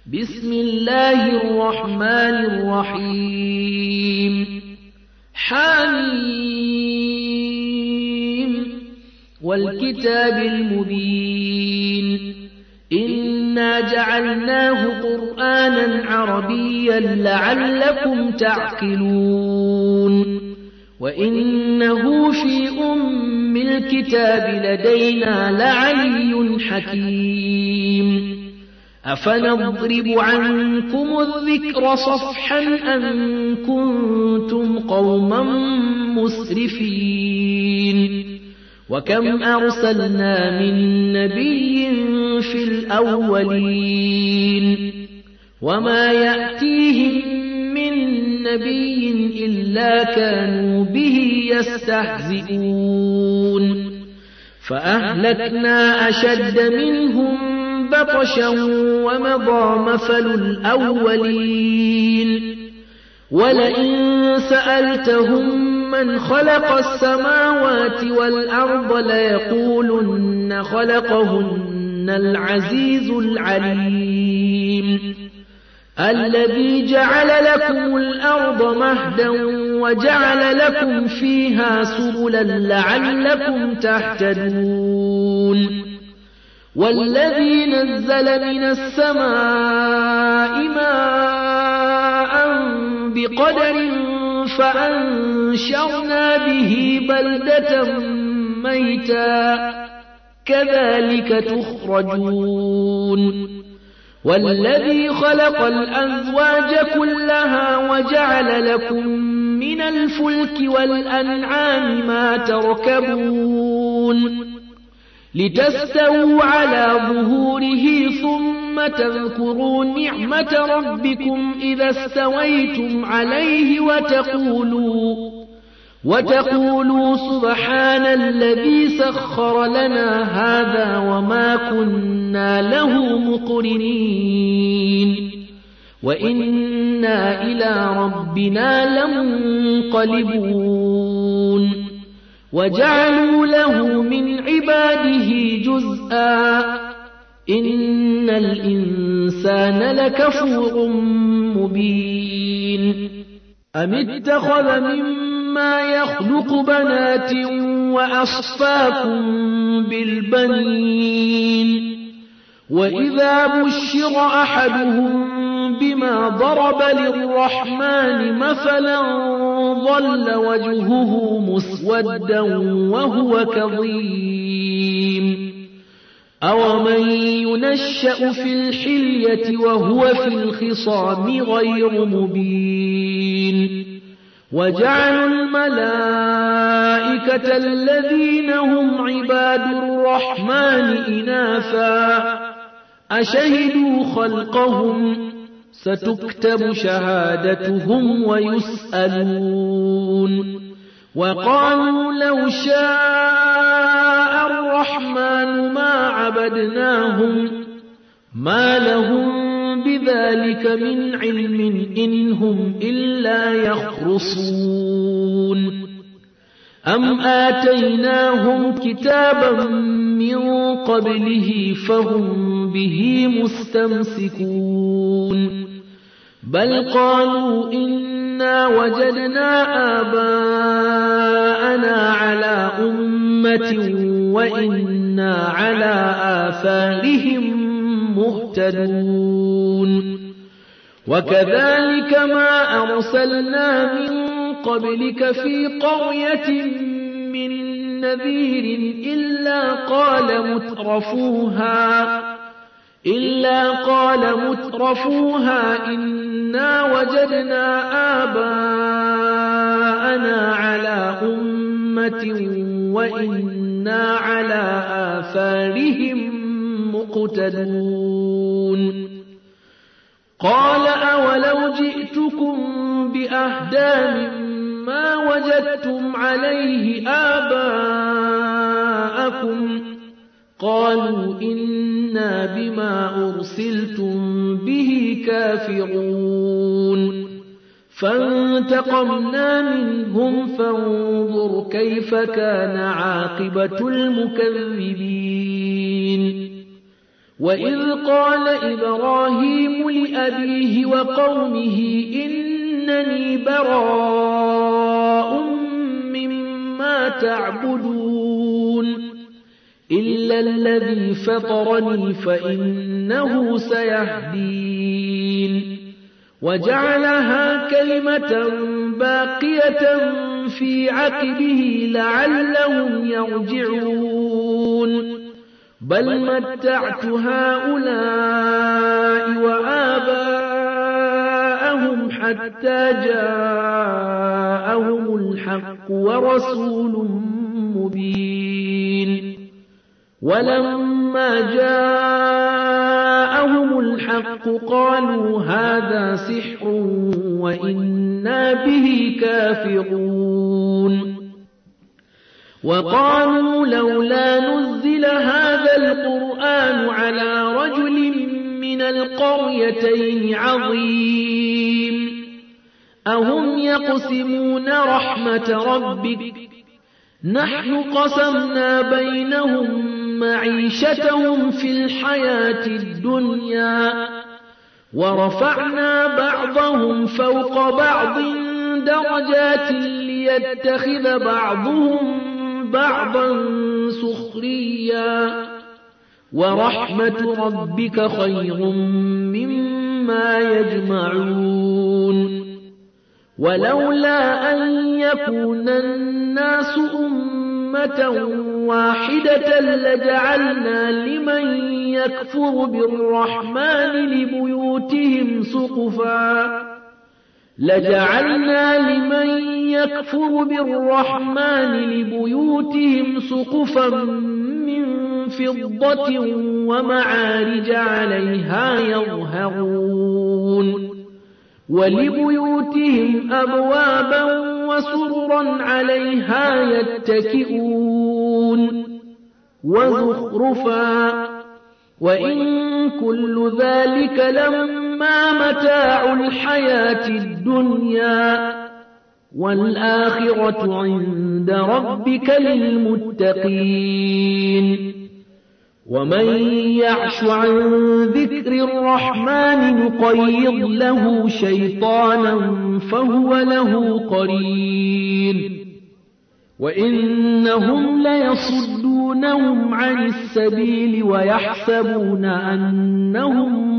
بسم الله الرحمن الرحيم حميم والكتاب المبين إنا جعلناه قرآنا عربيا لعلكم تعقلون وإنه في أم الكتاب لدينا لعلي حكيم أفنضرب عنكم الذكر صفحا أن كنتم قوما مسرفين وكم أرسلنا من نبي في الأولين وما يأتيهم من نبي إلا كانوا به يستهزئون فأهلكنا أشد منهم بطشا ومضى مثل الأولين ولئن سألتهم من خلق السماوات والأرض ليقولن خلقهن العزيز العليم الذي جعل لكم الأرض مهدا وجعل لكم فيها سبلا لعلكم تهتدون والذي نزل من السماء ماء بقدر فأنشرنا به بلدة ميتا كذلك تخرجون والذي خلق الأزواج كلها وجعل لكم من الفلك والأنعام ما تركبون لتستووا على ظهوره ثم تذكروا نعمة ربكم إذا استويتم عليه وتقولوا سبحان الذي سخر لنا هذا وما كنا له مقرنين وإنا إلى ربنا لمنقلبون وجعلوا له من عباده جزءا إن الإنسان لكفور مبين أم اتخذ مما يخلق بنات وأصفاكم بالبنين وإذا بشر أحدهم بما ضرب للرحمن مثلا ظل وجهه مسودا وهو كظيم أومن ينشأ في الحلية وهو في الخصام غير مبين وجعلوا الملائكة الذين هم عباد الرحمن إناثا أشهدوا خلقهم ستكتب شهادتهم ويسألون وقالوا لو شاء الرحمن ما عبدناهم ما لهم بذلك من علم إن هم إلا يخرصون أم آتيناهم كتابا من قبله فهم به مستمسكون بل قالوا إنا وجدنا آباءنا على أمة وإنا على آثارهم مهتدون وكذلك ما أرسلنا من قبلك في قرية من نذير إلا قال مترفوها إنا وجدنا آباءنا على أمة وإنا على آثارهم مقتدون قال أولو جئتكم بأهدى مما وجدتم عليه آباءكم قالوا إنا بما أرسلتم به كافرون فانتقمنا منهم فانظر كيف كان عاقبة المكذبين وإذ قال إبراهيم لأبيه وقومه إنني براء مما تعبدون إلا الذي فطرني فإنه سيهدين وجعلها كلمة باقية في عقبه لعلهم يرجعون بل متعت هؤلاء وآباءهم حتى جاءهم الحق ورسول مبين ولما جاءهم الحق قالوا هذا سحر وإنا به كافرون وقالوا لولا نزل هذا القرآن على رجل من القريتين عظيم أهم يقسمون رحمة ربك نحن قسمنا بينهم معيشتهم في الحياة الدنيا ورفعنا بعضهم فوق بعض درجات ليتخذ بعضهم بعضا سخريا ورحمة ربك خير مما يجمعون ولولا أن يكون الناس أمة واحدة لجعلنا لمن يكفر بالرحمن لبيوتهم سقفا من فضة ومعارج عليها يظهرون ولبيوتهم أبوابا وسررا عليها يتكئون وزخرفا وإن كل ذلك لما متاع الحياة الدنيا والآخرة عند ربك للمتقين ومن يعش عن ذكر الرحمن نقيض له شيطانا فهو له قرين وإنهم ليصدونهم عن السبيل ويحسبون أنهم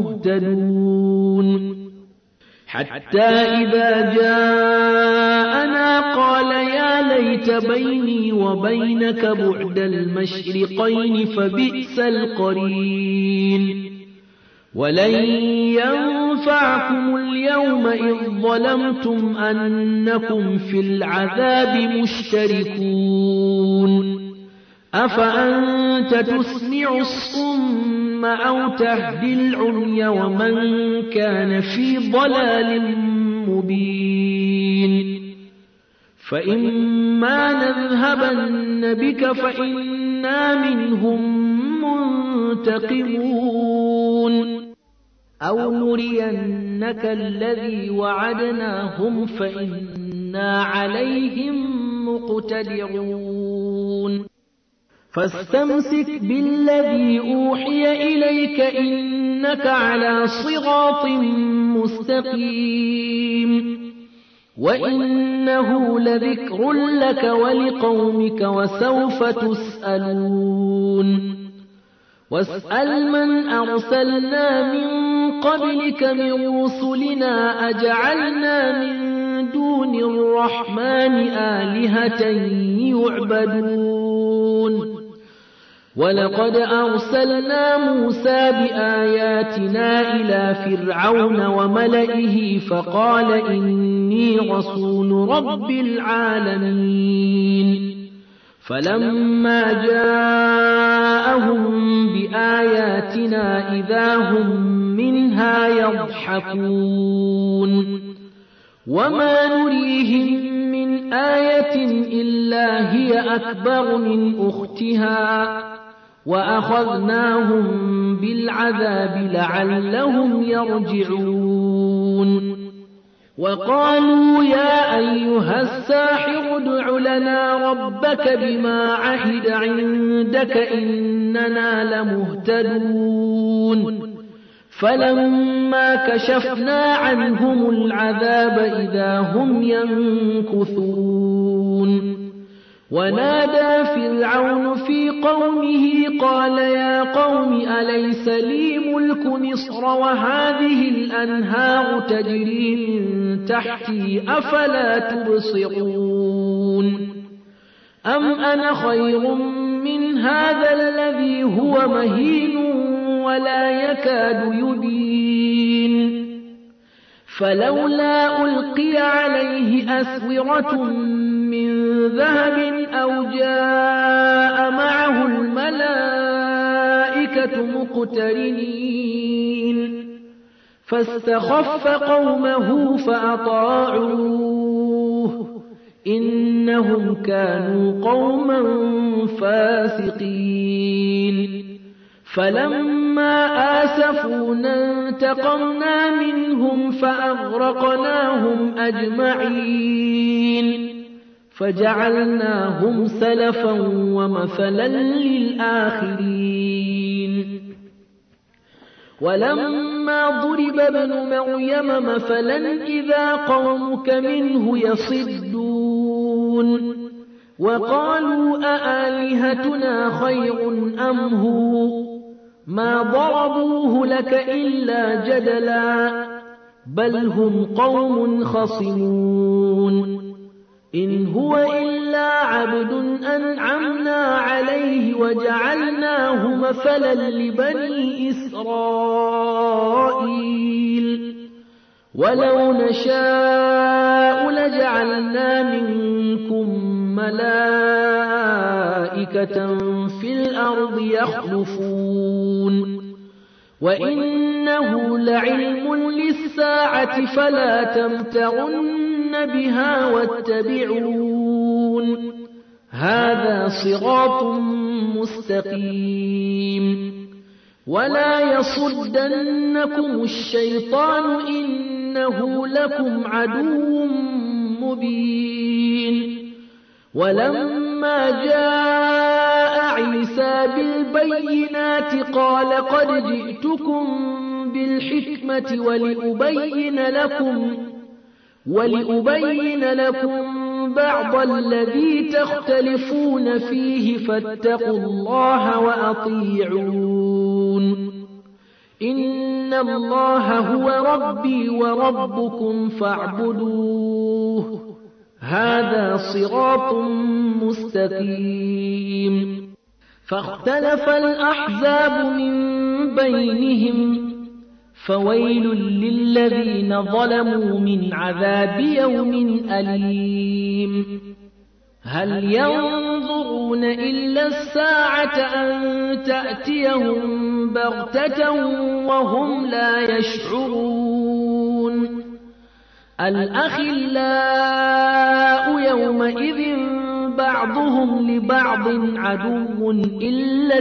مهتدون حتى إذا جاءنا قال يا ليت بيني وبينك بعد المشرقين فبئس القرين ولن ينفعكم اليوم إذ ظلمتم أنكم في العذاب مشتركون أفأنت تسمع الصم أو تهدي العمي ومن كان في ضلال مبين فإما نذهبن بك فإنا منهم منتقمون أو نرينك الذي وعدناهم فإنا عليهم مقتدرون فاستمسك بالذي أوحي إليك إنك على صراط مستقيم وإنه لذكر لك ولقومك وسوف تسألون واسأل من أرسلنا من قبلك من رسلنا أجعلنا من دون الرحمن آلهة يعبدون ولقد أرسلنا موسى بآياتنا إلى فرعون وملئه فقال إني رسول رب العالمين فلما جاءهم بآياتنا إذا هم منها يضحكون وما نريهم من آية إلا هي أكبر من أختها وأخذناهم بالعذاب لعلهم يرجعون وقالوا يا أيها الساحر ادع لنا ربك بما عهد عندك إننا لمهتدون فلما كشفنا عنهم العذاب إذا هم ينكثون ونادى فرعون في قومه قال يا قوم أليس لي ملك مصر وهذه الأنهار تجري من تحتي أفلا تبصرون أم أنا خير من هذا الذي هو مهين ولا يكاد يبين فلولا ألقي عليه أسورة من ذهب أو جاء معه الملائكة مقترنين فاستخف قومه فأطاعوه إنهم كانوا قوما فاسقين فلما آسفونا انتقمنا منهم فأغرقناهم أجمعين فجعلناهم سلفا ومثلا للآخرين ولما ضرب ابن مريم مثلا إذا قومك منه يصدون وقالوا أآلهتنا خير أم هو ما ضربوه لك إلا جدلا بل هم قوم خصمون إن هو إلا عبد أنعمنا عليه وجعلناه مثلا لبني إسرائيل ولو نشاء لجعلنا منكم ملائكة في الأرض يخلفون وإنه لعلم للساعة فلا تمترن بها واتبعون هذا صراط مستقيم ولا يصدنكم الشيطان إنه لكم عدو مبين ولما جاء عيسى بالبينات قال قد جئتكم بالحكمة ولأبين لكم بعض الذي تختلفون فيه فاتقوا الله وأطيعون إن الله هو ربي وربكم فاعبدوه هذا صراط مستقيم فاختلف الأحزاب من بينهم فويل للذين ظلموا من عذاب يوم أليم هل ينظرون إلا الساعة أن تأتيهم بغتة وهم لا يشعرون الأخلاء يومئذ بعضهم لبعض عدو إلا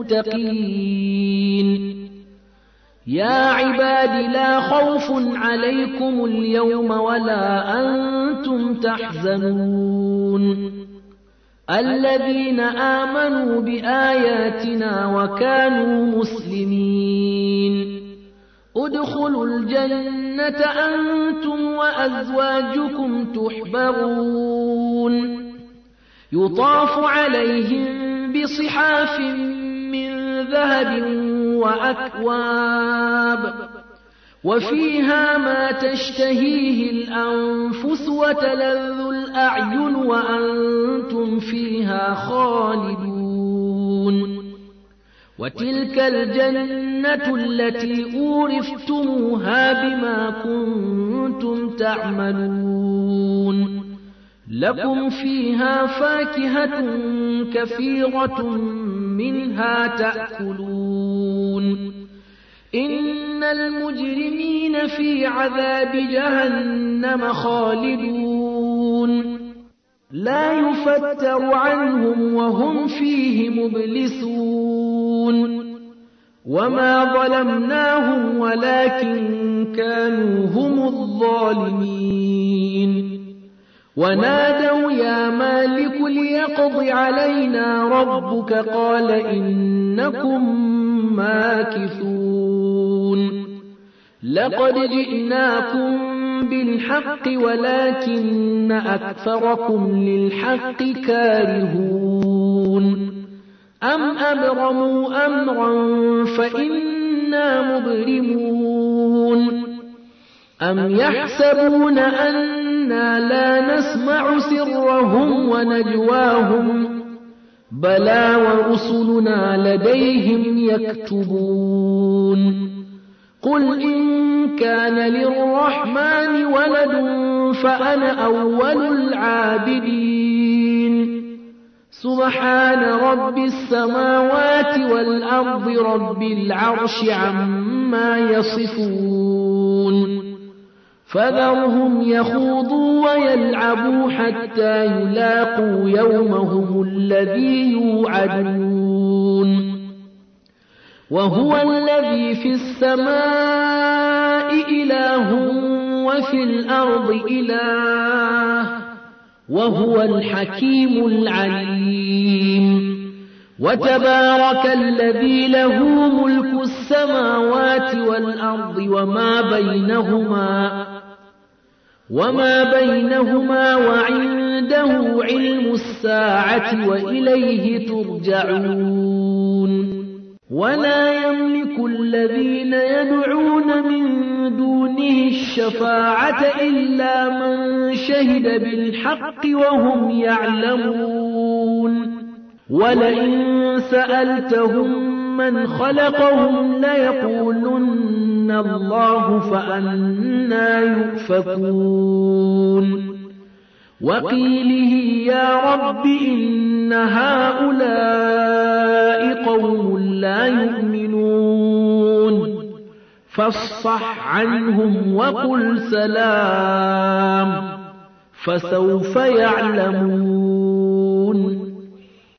المتقين يا عباد لا خوف عليكم اليوم ولا أنتم تحزنون الذين آمنوا بآياتنا وكانوا مسلمين ادخلوا الجنة أنتم وأزواجكم تحبرون يطاف عليهم بصحاف من ذهب وأكواب وفيها ما تشتهيه الأنفس وتلذ الأعين وأنتم فيها خالدون وتلك الجنة التي أورثتموها بما كنتم تعملون لكم فيها فاكهة كثيرة منها تأكلون إن المجرمين في عذاب جهنم خالدون لا يفتر عنهم وهم فيه مبلسون وما ظلمناهم ولكن كانوا هم الظالمين ونادوا يا مالك ليقض علينا ربك قال إنكم ماكثون لقد جئناكم بالحق ولكن أكثركم للحق كارهون أم أبرموا أمرا فإنا مبرمون أم يحسبون أنا لا نسمع سرهم ونجواهم بلى ورسلنا لديهم يكتبون قل إن كان للرحمن ولد فأنا أول العابدين سبحان رب السماوات والأرض رب العرش عما يصفون فذرهم يخوضوا ويلعبوا حتى يلاقوا يومهم الذي يوعدون وهو الذي في السماء إله وفي الأرض إله وهو الحكيم العليم وتبارك الذي له ملك السماوات والأرض وما بينهما وعنده علم الساعة وإليه ترجعون ولا يملك الذين يدعون من دونه الشفاعة إلا من شهد بالحق وهم يعلمون ولئن سألتهم من خلقهم ليقولن الله فأنى يؤفكون وقيله يا رب إن هؤلاء قوم لا يؤمنون فاصفح عنهم وقل سلام فسوف يعلمون